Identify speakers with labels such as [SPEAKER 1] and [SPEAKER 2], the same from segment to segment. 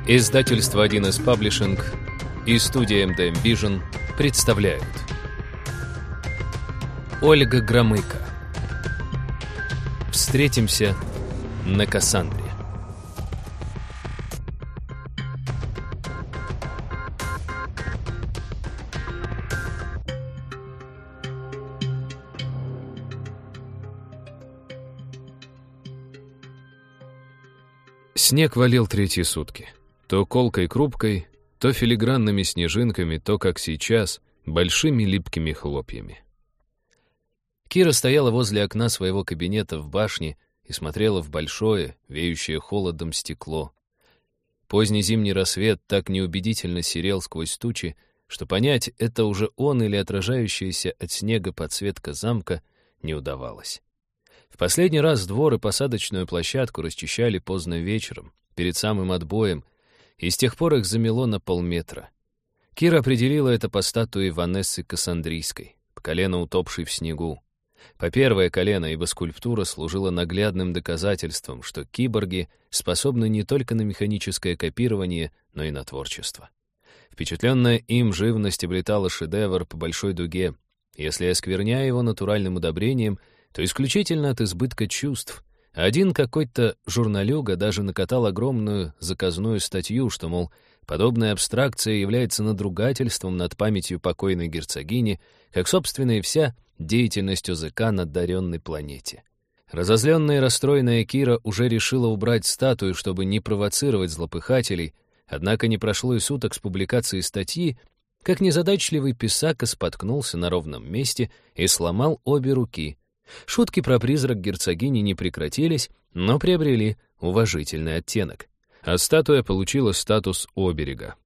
[SPEAKER 1] Издательство 1С Паблишинг и студия MDM Vision представляют Ольга Громыко. Встретимся на Кассандре. Снег валил третьи сутки. То колкой-крупкой, то филигранными снежинками, то, как сейчас, большими липкими хлопьями. Кира стояла возле окна своего кабинета в башне и смотрела в большое, веющее холодом стекло. Поздний зимний рассвет так неубедительно серел сквозь тучи, что понять, это уже он или отражающаяся от снега подсветка замка, не удавалось. В последний раз двор и посадочную площадку расчищали поздно вечером, перед самым отбоем, и с тех пор их замело на полметра. Кира определила это по статуе Ванессы Кассандрийской, по колено утопшей в снегу. По первое колено, ибо скульптура служила наглядным доказательством, что киборги способны не только на механическое копирование, но и на творчество. Впечатленная им живность облетала шедевр по большой дуге. Если оскверняя его натуральным удобрением, то исключительно от избытка чувств. Один какой-то журналюга даже накатал огромную заказную статью, что, мол, подобная абстракция является надругательством над памятью покойной герцогини, как, собственно, и вся деятельность ОЗК на одаренной планете. Разозленная и расстроенная Кира уже решила убрать статую, чтобы не провоцировать злопыхателей, однако не прошло и суток с публикацией статьи, как незадачливый писака споткнулся на ровном месте и сломал обе руки. Шутки про призрак герцогини не прекратились, но приобрели уважительный оттенок. А статуя получила статус оберега.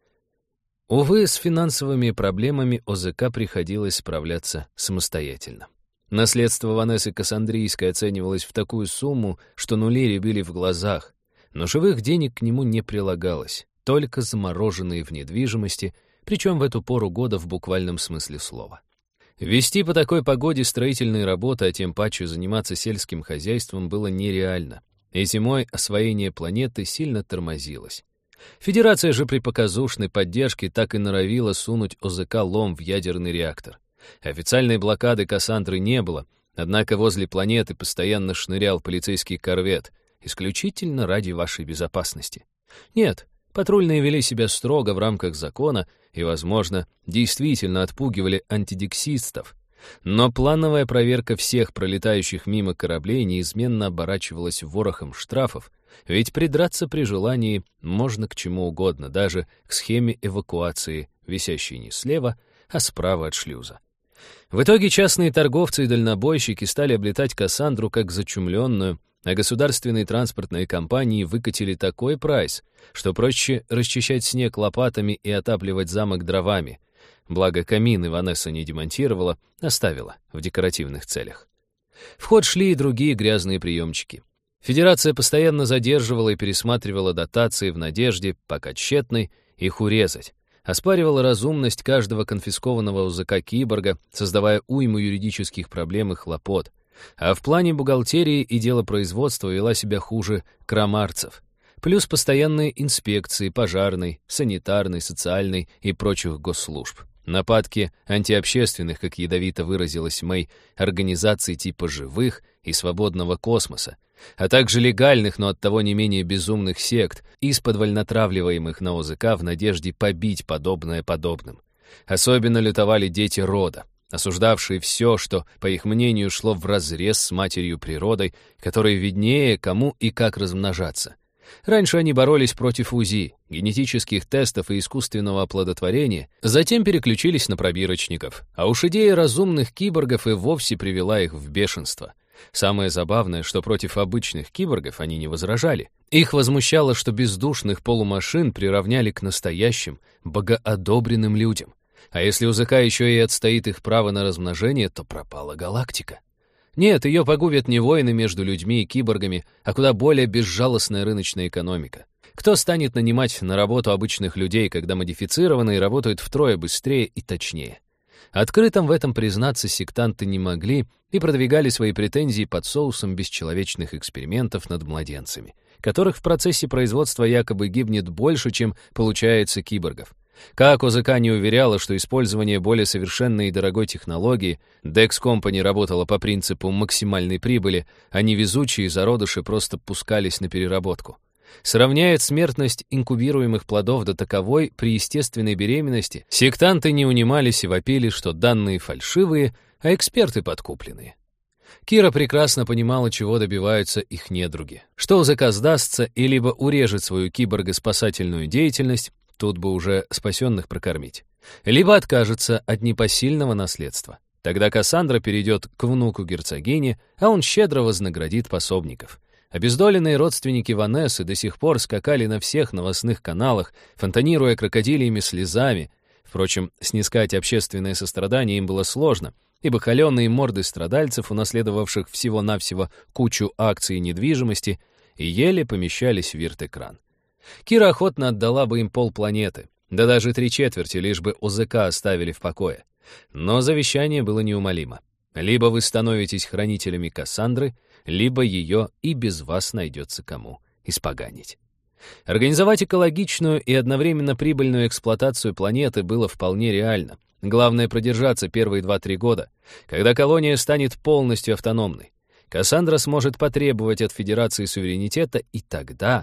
[SPEAKER 1] Увы, с финансовыми проблемами ОЗК приходилось справляться самостоятельно. Наследство Ванессы Кассандрийской оценивалось в такую сумму, что нули рябили в глазах, но живых денег к нему не прилагалось, только замороженные в недвижимости, причем в эту пору года в буквальном смысле слова. Вести по такой погоде строительные работы, а тем паче заниматься сельским хозяйством было нереально, и зимой освоение планеты сильно тормозилось. Федерация же при показушной поддержке так и норовила сунуть ОЗК лом в ядерный реактор. Официальной блокады Кассандры не было, однако возле планеты постоянно шнырял полицейский корвет, исключительно ради вашей безопасности. Нет, патрульные вели себя строго в рамках закона и, возможно, действительно отпугивали антидексистов. Но плановая проверка всех пролетающих мимо кораблей неизменно оборачивалась ворохом штрафов, ведь придраться при желании можно к чему угодно, даже к схеме эвакуации, висящей не слева, а справа от шлюза. В итоге частные торговцы и дальнобойщики стали облетать Кассандру как зачумленную, а государственные транспортные компании выкатили такой прайс, что проще расчищать снег лопатами и отапливать замок дровами. Благо камины Ванесса не демонтировала, оставила в декоративных целях. В ход шли и другие грязные приемчики. Федерация постоянно задерживала и пересматривала дотации в надежде, пока тщетной, их урезать. Оспаривала разумность каждого конфискованного ОЗК-киборга, создавая уйму юридических проблем и хлопот. А в плане бухгалтерии и делопроизводства вела себя хуже крамарцев. Плюс постоянные инспекции пожарной, санитарной, социальной и прочих госслужб. Нападки антиобщественных, как ядовито выразилась Мэй, организаций типа «Живых» и «Свободного космоса», а также легальных, но оттого не менее безумных сект, исподволь натравливаемых на ОЗК в надежде побить подобное подобным. Особенно лютовали дети рода, осуждавшие все, что, по их мнению, шло вразрез с матерью природой, которой виднее, кому и как размножаться. Раньше они боролись против УЗИ, генетических тестов и искусственного оплодотворения, затем переключились на пробирочников, а уж идея разумных киборгов и вовсе привела их в бешенство. Самое забавное, что против обычных киборгов они не возражали. Их возмущало, что бездушных полумашин приравняли к настоящим, богоодобренным людям. А если УЗК еще и отстоит их право на размножение, то пропала галактика. Нет, ее погубят не войны между людьми и киборгами, а куда более безжалостная рыночная экономика. Кто станет нанимать на работу обычных людей, когда модифицированные работают втрое быстрее и точнее? Открытым в этом признаться сектанты не могли и продвигали свои претензии под соусом бесчеловечных экспериментов над младенцами, которых в процессе производства якобы гибнет больше, чем получается киборгов. Как ОЗК не уверяла, что использование более совершенной и дорогой технологии, Dex Company работала по принципу максимальной прибыли, а невезучие зародыши просто пускались на переработку. Сравняет смертность инкубируемых плодов до таковой при естественной беременности, сектанты не унимались и вопили, что данные фальшивые, а эксперты подкупленные. Кира прекрасно понимала, чего добиваются их недруги. Что ОЗК сдастся и либо урежет свою киборгоспасательную деятельность, тут бы уже спасенных прокормить, либо откажется от непосильного наследства. Тогда Кассандра перейдет к внуку герцогини, а он щедро вознаградит пособников. Обездоленные родственники Ванессы до сих пор скакали на всех новостных каналах, фонтанируя крокодильями слезами. Впрочем, снискать общественное сострадание им было сложно, ибо холеные морды страдальцев, унаследовавших всего-навсего кучу акций и недвижимости, и еле помещались в вирт-экран. Кира охотно отдала бы им полпланеты, да даже 3/4, лишь бы ОЗК оставили в покое. Но завещание было неумолимо. Либо вы становитесь хранителями Кассандры, либо ее и без вас найдется кому испоганить. Организовать экологичную и одновременно прибыльную эксплуатацию планеты было вполне реально. Главное продержаться первые 2-3 года, когда колония станет полностью автономной. Кассандра сможет потребовать от Федерации суверенитета, и тогда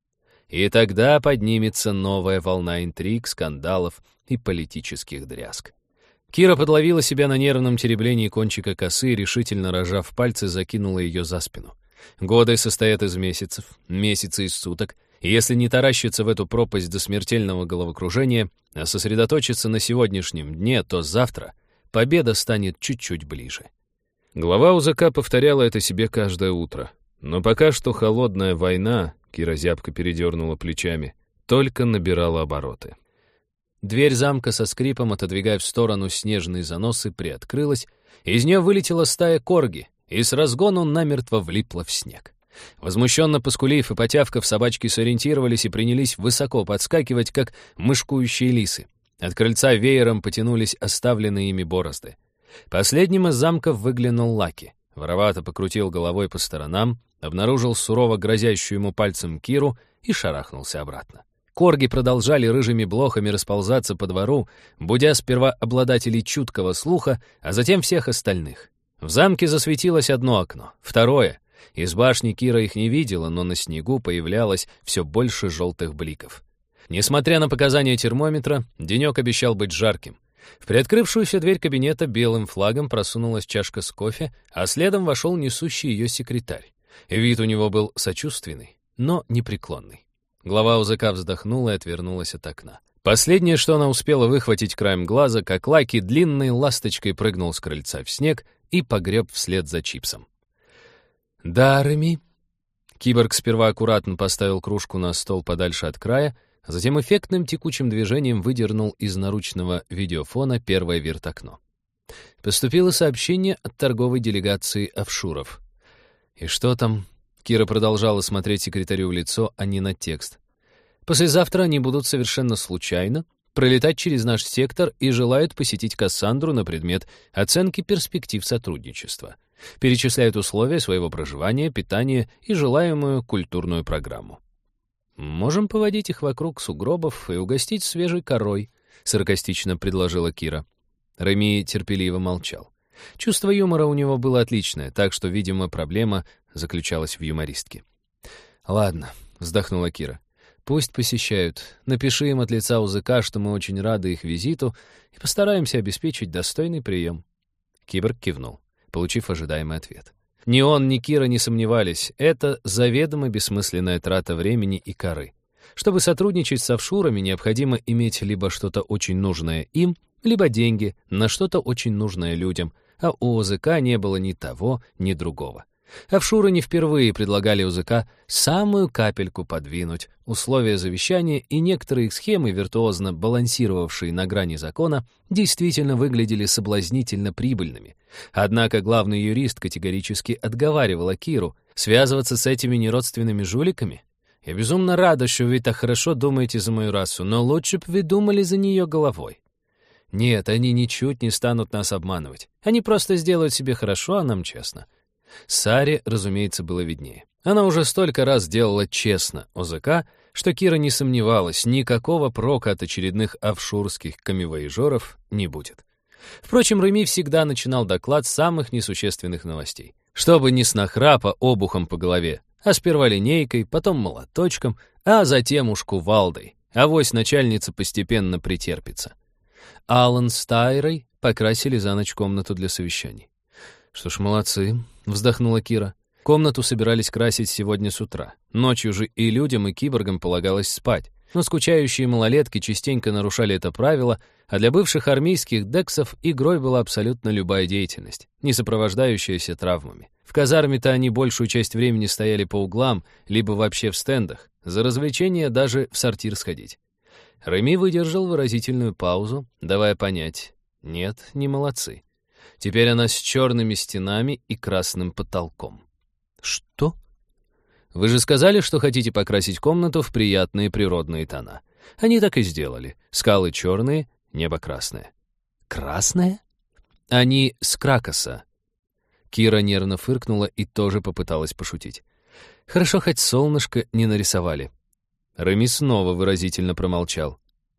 [SPEAKER 1] поднимется новая волна интриг, скандалов и политических дрязг. Кира подловила себя на нервном тереблении кончика косы и, решительно разжав пальцы, закинула ее за спину. Годы состоят из месяцев, месяцы из суток, и если не таращиться в эту пропасть до смертельного головокружения, а сосредоточиться на сегодняшнем дне, то завтра победа станет чуть-чуть ближе. Глава УЗК повторяла это себе каждое утро. Но пока что холодная война, Кира зябко передернула плечами, только набирала обороты. Дверь замка со скрипом, отодвигая в сторону снежные заносы, приоткрылась, из нее вылетела стая корги и с разгону намертво влипла в снег. Возмущенно поскулив и потявкав, собачки сориентировались и принялись высоко подскакивать, как мышкующие лисы. От крыльца веером потянулись оставленные ими борозды. Последним из замков выглянул Лаки. Воровато покрутил головой по сторонам, обнаружил сурово грозящую ему пальцем Киру и шарахнулся обратно. Корги продолжали рыжими блохами расползаться по двору, будя сперва обладателей чуткого слуха, а затем всех остальных. В замке засветилось одно окно, второе. Из башни Кира их не видела, но на снегу появлялось все больше желтых бликов. Несмотря на показания термометра, денек обещал быть жарким. В приоткрывшуюся дверь кабинета белым флагом просунулась чашка с кофе, а следом вошел несущий ее секретарь. Вид у него был сочувственный, но непреклонный. Глава УЗК вздохнула и отвернулась от окна. Последнее, что она успела выхватить краем глаза, как Лаки длинной ласточкой прыгнул с крыльца в снег и погреб вслед за чипсом. «Да, Реми». Киборг сперва аккуратно поставил кружку на стол подальше от края, а затем эффектным текучим движением выдернул из наручного видеофона первое вирт-окно. Поступило сообщение от торговой делегации офшуров. «И что там?» Кира продолжала смотреть секретарю в лицо, а не на текст. «Послезавтра они будут совершенно случайно пролетать через наш сектор и желают посетить Кассандру на предмет оценки перспектив сотрудничества. Перечисляют условия своего проживания, питания и желаемую культурную программу. Можем поводить их вокруг сугробов и угостить свежей корой», — саркастично предложила Кира. Реми терпеливо молчал. Чувство юмора у него было отличное, так что, видимо, проблема заключалась в юмористке. «Ладно», — вздохнула Кира. «Пусть посещают. Напиши им от лица УЗК, что мы очень рады их визиту, и постараемся обеспечить достойный прием». Киборг кивнул, получив ожидаемый ответ. Ни он, ни Кира не сомневались, это заведомо бессмысленная трата времени и коры. Чтобы сотрудничать с офшурами, необходимо иметь либо что-то очень нужное им, либо деньги на что-то очень нужное людям, а у ОЗК не было ни того, ни другого. Офшуры не впервые предлагали УЗК самую капельку подвинуть, условия завещания и некоторые их схемы, виртуозно балансировавшие на грани закона, действительно выглядели соблазнительно прибыльными. Однако главный юрист категорически отговаривал Киру связываться с этими неродственными жуликами. «Я безумно рада, что вы так хорошо думаете за мою расу, но лучше бы вы думали за нее головой». Нет, они ничуть не станут нас обманывать. Они просто сделают себе хорошо, а нам честно. Саре, разумеется, было виднее. Она уже столько раз делала честно ОЗК, что Кира не сомневалась, никакого прока от очередных офшорских камевояжеров не будет. Впрочем, Реми всегда начинал доклад с самых несущественных новостей. Чтобы не с нахрапа обухом по голове, а сперва линейкой, потом молоточком, а затем уж кувалдой. Авось начальница постепенно претерпится. Алан с Тайрой покрасили за ночь комнату для совещаний. «Что ж, молодцы», — вздохнула Кира. Комнату собирались красить сегодня с утра. Ночью же и людям, и киборгам полагалось спать. Но скучающие малолетки частенько нарушали это правило, а для бывших армейских дексов игрой была абсолютно любая деятельность, не сопровождающаяся травмами. В казарме-то они большую часть времени стояли по углам, либо вообще в стендах, за развлечения даже в сортир сходить. Реми выдержал выразительную паузу, давая понять: нет, не молодцы. Теперь она с черными стенами и красным потолком. Что? Вы же сказали, что хотите покрасить комнату в приятные природные тона. Они так и сделали. Скалы черные, небо красное. Красное? Они с Кракоса. Кира нервно фыркнула и тоже попыталась пошутить. Хорошо, хоть солнышко не нарисовали. Реми снова выразительно промолчал.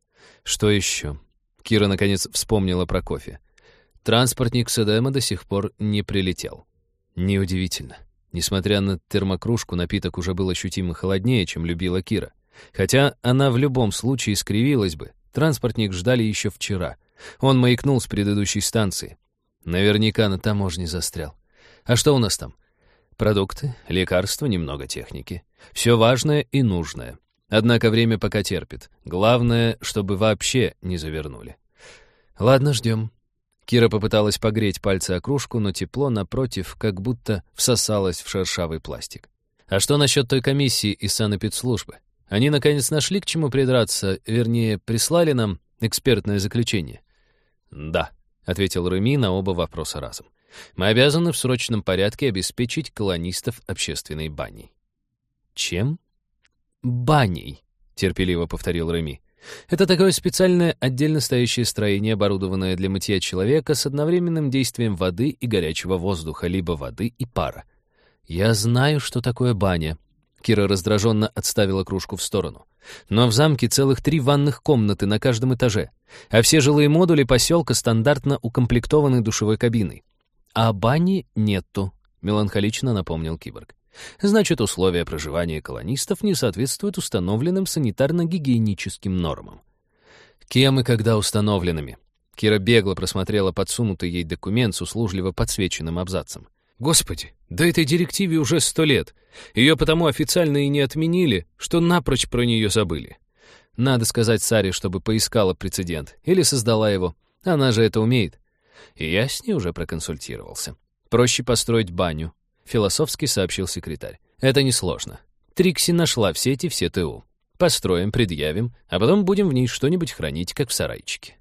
[SPEAKER 1] Что еще? Кира наконец вспомнила про кофе. Транспортник с Эдема до сих пор не прилетел. Неудивительно. Несмотря на термокружку, напиток уже был ощутимо холоднее, чем любила Кира. Хотя она в любом случае скривилась бы. Транспортник ждали еще вчера. Он маякнул с предыдущей станции. Наверняка на таможне застрял. А что у нас там? Продукты, лекарства, немного техники. Все важное и нужное. Однако время пока терпит. Главное, чтобы вообще не завернули. Ладно, ждем. Кира попыталась погреть пальцы о кружку, но тепло, напротив, как будто всосалось в шершавый пластик. А что насчет той комиссии из санэпидслужбы? Они, наконец, нашли к чему придраться, вернее, прислали нам экспертное заключение? «Да», — ответил Реми на оба вопроса разом. «Мы обязаны в срочном порядке обеспечить колонистов общественной баней». «Чем?» «Баней», — терпеливо повторил Реми. «Это такое специальное отдельно стоящее строение, оборудованное для мытья человека с одновременным действием воды и горячего воздуха, либо воды и пара». «Я знаю, что такое баня». Кира раздраженно отставила кружку в сторону. «Но в замке целых 3 ванных комнаты на каждом этаже, а все жилые модули поселка стандартно укомплектованы душевой кабиной». «А бани нету», — меланхолично напомнил киборг. «Значит, условия проживания колонистов не соответствуют установленным санитарно-гигиеническим нормам». «Кем и когда установленными?» Кира бегло просмотрела подсунутый ей документ с услужливо подсвеченным абзацем. «Господи, да этой директиве уже 100 лет. Ее потому официально и не отменили, что напрочь про нее забыли. Надо сказать Саре, чтобы поискала прецедент, или создала его. Она же это умеет. И я с ней уже проконсультировался. Проще построить баню», — философски сообщил секретарь. «Это несложно. Трикси нашла в сети все ТУ. Построим, предъявим, а потом будем в ней что-нибудь хранить, как в сарайчике».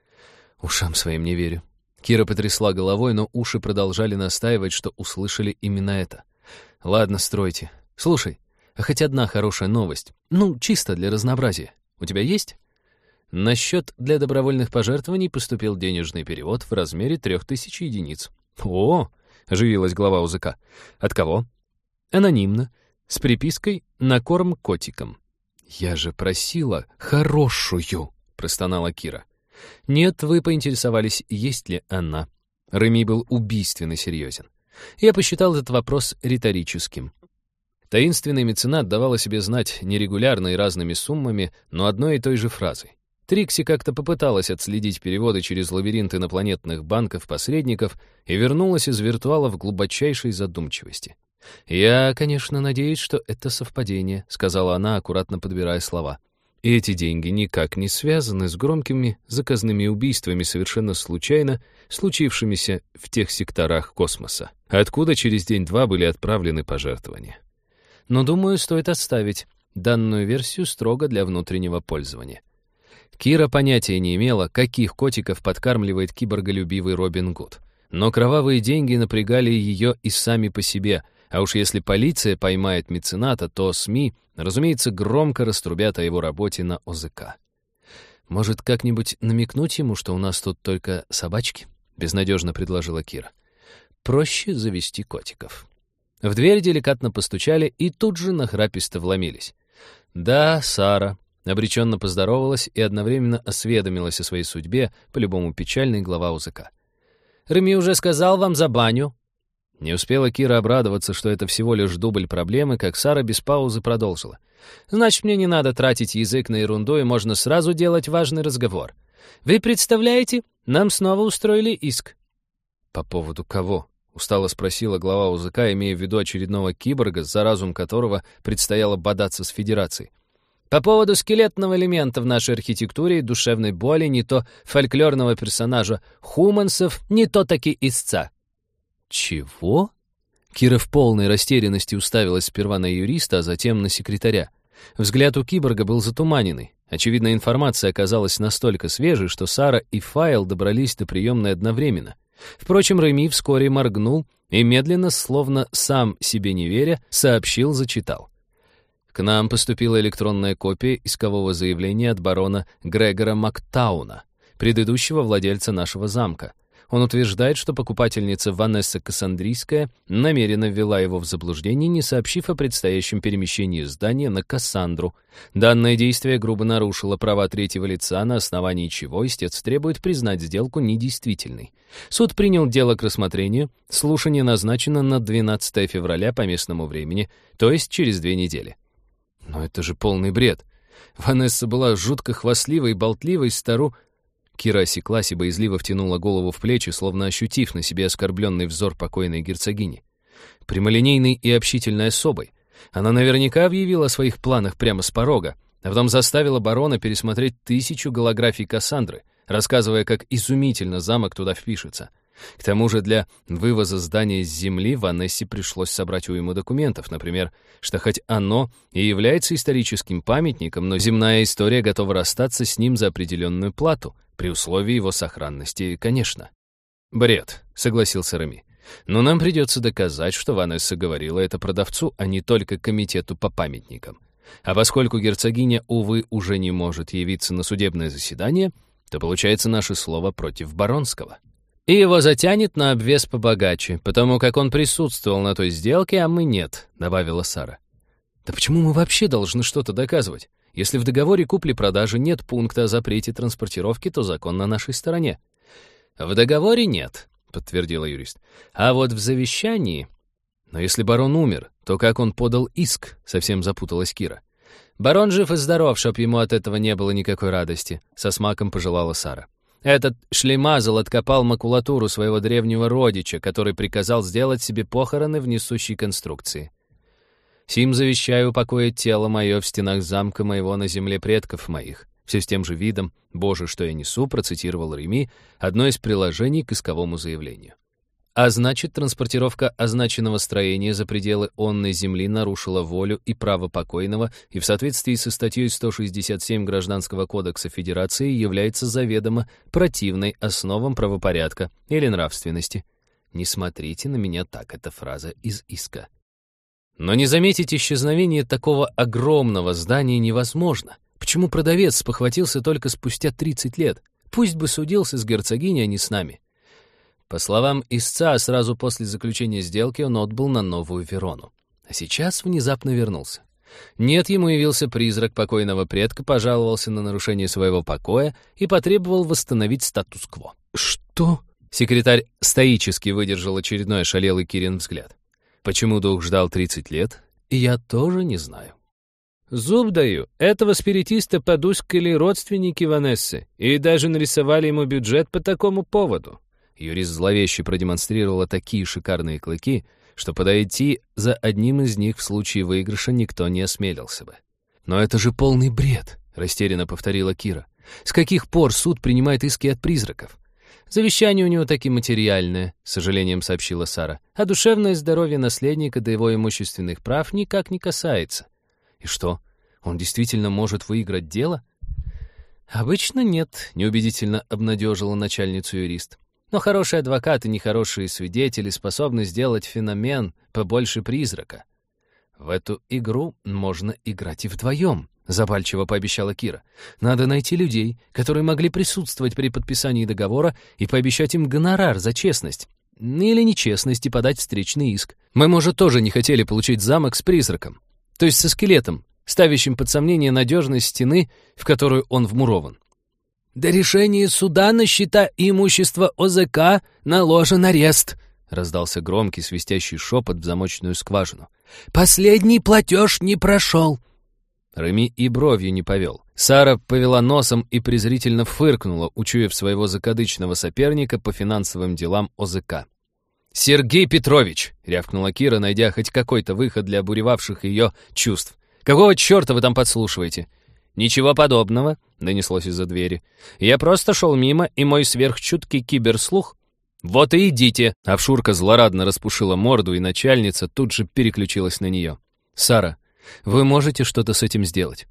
[SPEAKER 1] Ушам своим не верю. Кира потрясла головой, но уши продолжали настаивать, что услышали именно это. «Ладно, стройте. Слушай, а хоть одна хорошая новость. Ну, чисто для разнообразия. У тебя есть?» На счет для добровольных пожертвований поступил денежный перевод в размере 3000 единиц. «О!» — оживилась глава УЗК. «От кого?» «Анонимно, с припиской «на корм котикам». «Я же просила хорошую!» — простонала Кира. «Нет, вы поинтересовались, есть ли она». Реми был убийственно серьезен. Я посчитал этот вопрос риторическим. Таинственный меценат давал о себе знать нерегулярно и разными суммами, но одной и той же фразой. Трикси как-то попыталась отследить переводы через лабиринт инопланетных банков-посредников и вернулась из виртуала в глубочайшей задумчивости. «Я, конечно, надеюсь, что это совпадение», — сказала она, аккуратно подбирая слова. «И эти деньги никак не связаны с громкими заказными убийствами, совершенно случайно случившимися в тех секторах космоса, откуда через день-два были отправлены пожертвования. Но, думаю, стоит оставить данную версию строго для внутреннего пользования». Кира понятия не имела, каких котиков подкармливает киборголюбивый Робин Гуд. Но кровавые деньги напрягали ее и сами по себе, а уж если полиция поймает мецената, то СМИ, разумеется, громко раструбят о его работе на ОЗК. «Может, как-нибудь намекнуть ему, что у нас тут только собачки?» — безнадежно предложила Кира. «Проще завести котиков». В дверь деликатно постучали и тут же нахраписто вломились. «Да, Сара», — обреченно поздоровалась и одновременно осведомилась о своей судьбе, по-любому печальный глава УЗК. «Реми уже сказал вам за баню». Не успела Кира обрадоваться, что это всего лишь дубль проблемы, как Сара без паузы продолжила. «Значит, мне не надо тратить язык на ерунду, и можно сразу делать важный разговор. Вы представляете, нам снова устроили иск». «По поводу кого?» — устало спросила глава УЗК, имея в виду очередного киборга, за разум которого предстояло бодаться с Федерацией. «По поводу скелетного элемента в нашей архитектуре и душевной боли, не то фольклорного персонажа Хумансов, не то таки истца». «Чего?» Кира в полной растерянности уставилась сперва на юриста, а затем на секретаря. Взгляд у киборга был затуманенный. Очевидно, информация оказалась настолько свежей, что Сара и Файл добрались до приемной одновременно. Впрочем, Реми вскоре моргнул и медленно, словно сам себе не веря, зачитал. «К нам поступила электронная копия искового заявления от барона Грегора Мактауна, предыдущего владельца нашего замка. Он утверждает, что покупательница Ванесса Кассандрийская намеренно ввела его в заблуждение, не сообщив о предстоящем перемещении здания на Кассандру. Данное действие грубо нарушило права третьего лица, на основании чего истец требует признать сделку недействительной. Суд принял дело к рассмотрению, слушание назначено на 12 февраля по местному времени, то есть через 2 недели. Но это же полный бред. Ванесса была жутко хвастливой и болтливой Кира осеклась и боязливо втянула голову в плечи, словно ощутив на себе оскорбленный взор покойной герцогини. Прямолинейной и общительной особой. Она наверняка объявила о своих планах прямо с порога, а потом заставила барона пересмотреть 1000 голографий Кассандры, рассказывая, как изумительно замок туда впишется. К тому же для вывоза здания с земли Ванессе пришлось собрать уйму документов, например, что хоть оно и является историческим памятником, но земная история готова расстаться с ним за определенную плату, при условии его сохранности, конечно. «Бред», — согласился Реми. «Но нам придется доказать, что Ванесса говорила это продавцу, а не только комитету по памятникам. А поскольку герцогиня, увы, уже не может явиться на судебное заседание, то получается наше слово против баронского. И его затянет на обвес побогаче, потому как он присутствовал на той сделке, а мы нет», — добавила Сара. «Да почему мы вообще должны что-то доказывать? Если в договоре купли-продажи нет пункта о запрете транспортировки, то закон на нашей стороне». «В договоре нет», — подтвердила юрист. «А вот в завещании...» «Но если барон умер, то как он подал иск?» — совсем запуталась Кира. «Барон жив и здоров, чтоб ему от этого не было никакой радости», — со смаком пожелала Сара. «Этот шлемазл откопал макулатуру своего древнего родича, который приказал сделать себе похороны в несущей конструкции. Сим завещаю упокоить тело мое в стенах замка моего на земле предков моих». Все с тем же видом «Боже, что я несу», процитировал Реми одно из приложений к исковому заявлению. А значит, транспортировка означенного строения за пределы онной земли нарушила волю и право покойного и в соответствии со статьей 167 Гражданского кодекса Федерации является заведомо противной основам правопорядка или нравственности. «Не смотрите на меня так» — это фраза из иска. Но не заметить исчезновение такого огромного здания невозможно. Почему продавец спохватился только спустя 30 лет? Пусть бы судился с герцогиней, а не с нами. По словам истца, сразу после заключения сделки он отбыл на Новую Верону. А сейчас внезапно вернулся. Нет, ему явился призрак покойного предка, пожаловался на нарушение своего покоя и потребовал восстановить статус-кво. «Что?» Секретарь стоически выдержал очередной ошалелый Кирин взгляд. Почему дух ждал 30 лет, я тоже не знаю. «Зуб даю, этого спиритиста подускали родственники Ванессы и даже нарисовали ему бюджет по такому поводу». Юрист зловеще продемонстрировала такие шикарные клыки, что подойти за одним из них в случае выигрыша никто не осмелился бы. «Но это же полный бред», — растерянно повторила Кира. «С каких пор суд принимает иски от призраков?» «Завещание у него таки материальное», — с сожалением сообщила Сара. «А душевное здоровье наследника до его имущественных прав никак не касается». «И что, он действительно может выиграть дело?» «Обычно нет», — неубедительно обнадежила начальницу юрист. «Но хороший адвокат и нехорошие свидетели способны сделать феномен побольше призрака. В эту игру можно играть и вдвоем», — запальчиво пообещала Кира. «Надо найти людей, которые могли присутствовать при подписании договора и пообещать им гонорар за честность. Или нечестность и подать встречный иск. Мы, может, тоже не хотели получить замок с призраком, то есть со скелетом, ставящим под сомнение надежность стены, в которую он вмурован. «До решения суда на счета и имущество ОЗК наложен арест», раздался громкий свистящий шепот в замочную скважину. «Последний платеж не прошел». Реми и бровью не повел. Сара повела носом и презрительно фыркнула, учуяв своего закадычного соперника по финансовым делам ОЗК. «Сергей Петрович!» — рявкнула Кира, найдя хоть какой-то выход для обуревавших ее чувств. «Какого черта вы там подслушиваете?» «Ничего подобного», — донеслось из-за двери. «Я просто шел мимо, и мой сверхчуткий киберслух...» «Вот и идите!» — Авшурка злорадно распушила морду, и начальница тут же переключилась на нее. «Сара, вы можете что-то с этим сделать?»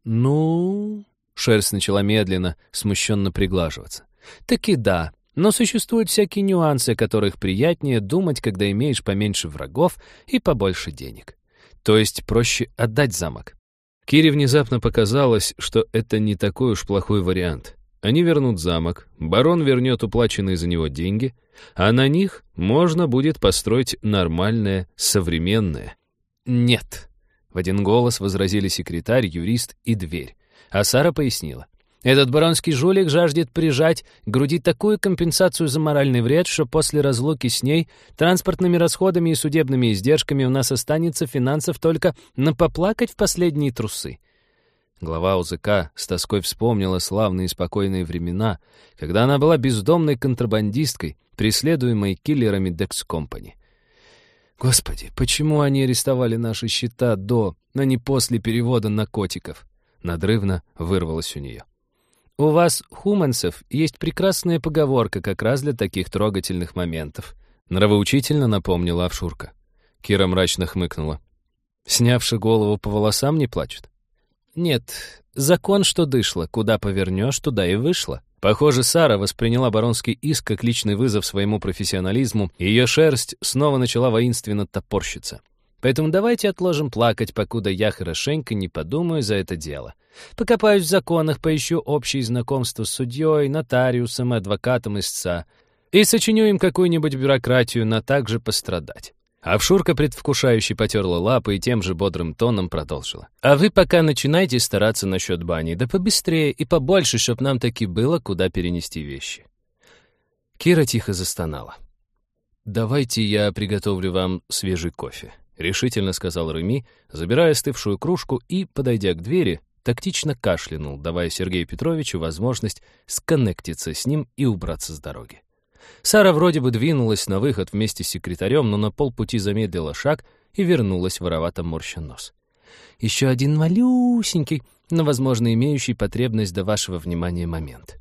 [SPEAKER 1] «Ну...» — шерсть начала медленно, смущенно приглаживаться. «Таки да, но существуют всякие нюансы, о которых приятнее думать, когда имеешь поменьше врагов и побольше денег. То есть проще отдать замок». Кире внезапно показалось, что это не такой уж плохой вариант. Они вернут замок, барон вернет уплаченные за него деньги, а на них можно будет построить нормальное, современное. «Нет», — в один голос возразили секретарь, юрист и дверь. А Сара пояснила. «Этот баронский жулик жаждет прижать к груди такую компенсацию за моральный вред, что после разлуки с ней транспортными расходами и судебными издержками у нас останется финансов только на поплакать в последние трусы». Глава УЗК с тоской вспомнила славные и спокойные времена, когда она была бездомной контрабандисткой, преследуемой киллерами Dex Company. «Господи, почему они арестовали наши счета до, а не после перевода наркотиков?» Надрывно вырвалось у нее. «У вас, хуманцев, есть прекрасная поговорка как раз для таких трогательных моментов», нравоучительно напомнила Авшурка. Кира мрачно хмыкнула. «Снявши голову, по волосам не плачут?» «Нет, закон, что дышло, куда повернешь, туда и вышло». Похоже, Сара восприняла баронский иск как личный вызов своему профессионализму, и ее шерсть снова начала воинственно топорщиться. «Поэтому давайте отложим плакать, покуда я хорошенько не подумаю за это дело. Покопаюсь в законах, поищу общие знакомства с судьей, нотариусом и адвокатом истца и сочиню им какую-нибудь бюрократию на также пострадать». Авшурка предвкушающе потерла лапы и тем же бодрым тоном продолжила. «А вы пока начинайте стараться насчет бани, да побыстрее и побольше, чтоб нам таки было куда перенести вещи». Кира тихо застонала. «Давайте я приготовлю вам свежий кофе», — решительно сказал Реми, забирая остывшую кружку и, подойдя к двери, тактично кашлянул, давая Сергею Петровичу возможность сконнектиться с ним и убраться с дороги. Сара вроде бы двинулась на выход вместе с секретарем, но на полпути замедлила шаг и вернулась, воровато морща нос. «Еще один малюсенький, но, возможно, имеющий потребность до вашего внимания момент».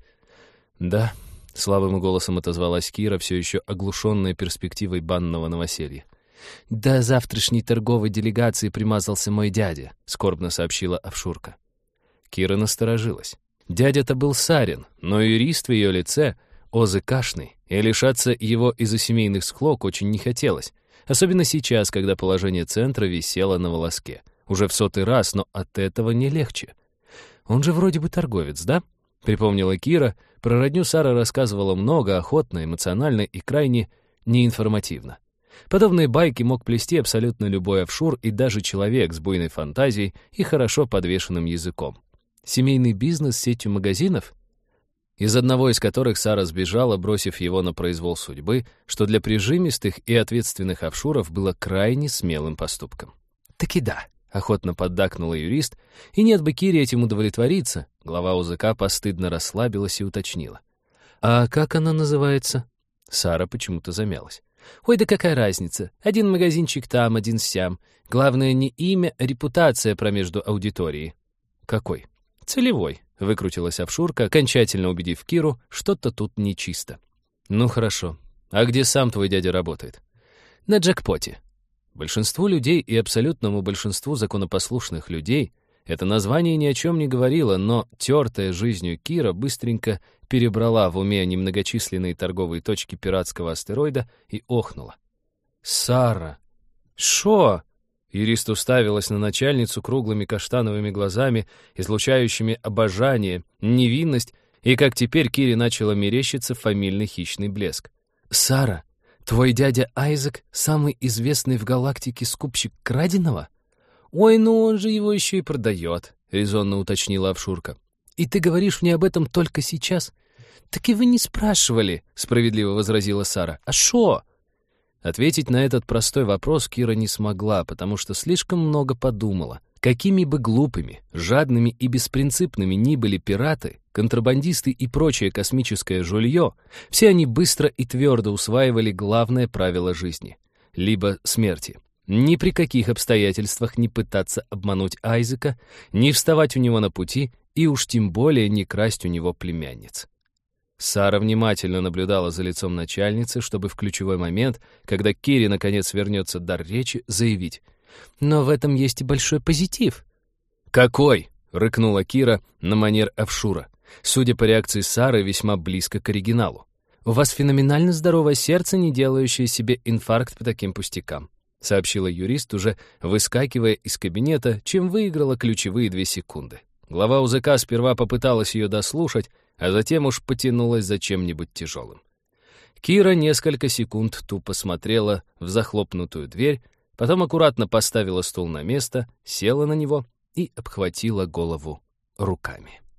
[SPEAKER 1] «Да», — слабым голосом отозвалась Кира, все еще оглушенная перспективой банного новоселья. «До завтрашней торговой делегации примазался мой дядя», — скорбно сообщила Авшурка. Кира насторожилась. Дядя-то был Сарин, но юрист в ее лице ОЗКшный, и лишаться его из-за семейных склок очень не хотелось, особенно сейчас, когда положение центра висело на волоске. Уже в 100-й раз, но от этого не легче. «Он же вроде бы торговец, да?» — припомнила Кира. Про родню Сара рассказывала много, охотно, эмоционально и крайне неинформативно. Подобные байки мог плести абсолютно любой офшор и даже человек с буйной фантазией и хорошо подвешенным языком. Семейный бизнес с сетью магазинов? Из одного из которых Сара сбежала, бросив его на произвол судьбы, что для прижимистых и ответственных офшоров было крайне смелым поступком. «Таки да», — охотно поддакнула юрист, и нет бы Кире этим удовлетвориться. Глава УЗК постыдно расслабилась и уточнила. «А как она называется?» Сара почему-то замялась. «Ой, да какая разница? Один магазинчик там, один сям. Главное не имя, а репутация промежду аудитории». «Какой?» «Целевой», — выкрутилась Авшурка, окончательно убедив Киру, что-то тут нечисто. «Ну хорошо. А где сам твой дядя работает?» «На джекпоте». Большинству людей и абсолютному большинству законопослушных людей это название ни о чем не говорило, но тертая жизнью Кира быстренько перебрала в уме немногочисленные торговые точки пиратского астероида и охнула. «Сара!» «Шо?» Юрист уставилась на начальницу круглыми каштановыми глазами, излучающими обожание, невинность, и как теперь Кире начало мерещиться фамильный хищный блеск. «Сара, твой дядя Айзек — самый известный в галактике скупщик краденого?» «Ой, ну он же его еще и продает», — резонно уточнила Авшурка. «И ты говоришь мне об этом только сейчас?» «Так и вы не спрашивали», — справедливо возразила Сара. «А шо?» Ответить на этот простой вопрос Кира не смогла, потому что слишком много подумала. Какими бы глупыми, жадными и беспринципными ни были пираты, контрабандисты и прочее космическое жулье, все они быстро и твердо усваивали главное правило жизни — либо смерти. Ни при каких обстоятельствах не пытаться обмануть Айзека, не вставать у него на пути и уж тем более не красть у него племянниц. Сара внимательно наблюдала за лицом начальницы, чтобы в ключевой момент, когда Кире наконец вернется дар речи, заявить: «Но в этом есть и большой позитив». «Какой?» — рыкнула Кира на манер Авшура, судя по реакции Сары, весьма близко к оригиналу. «У вас феноменально здоровое сердце, не делающее себе инфаркт по таким пустякам», — сообщила юрист, уже выскакивая из кабинета, чем выиграла ключевые 2 секунды. Глава УЗК сперва попыталась ее дослушать, а затем уж потянулась за чем-нибудь тяжелым. Кира несколько секунд тупо смотрела в захлопнутую дверь, потом аккуратно поставила стул на место, села на него и обхватила голову руками.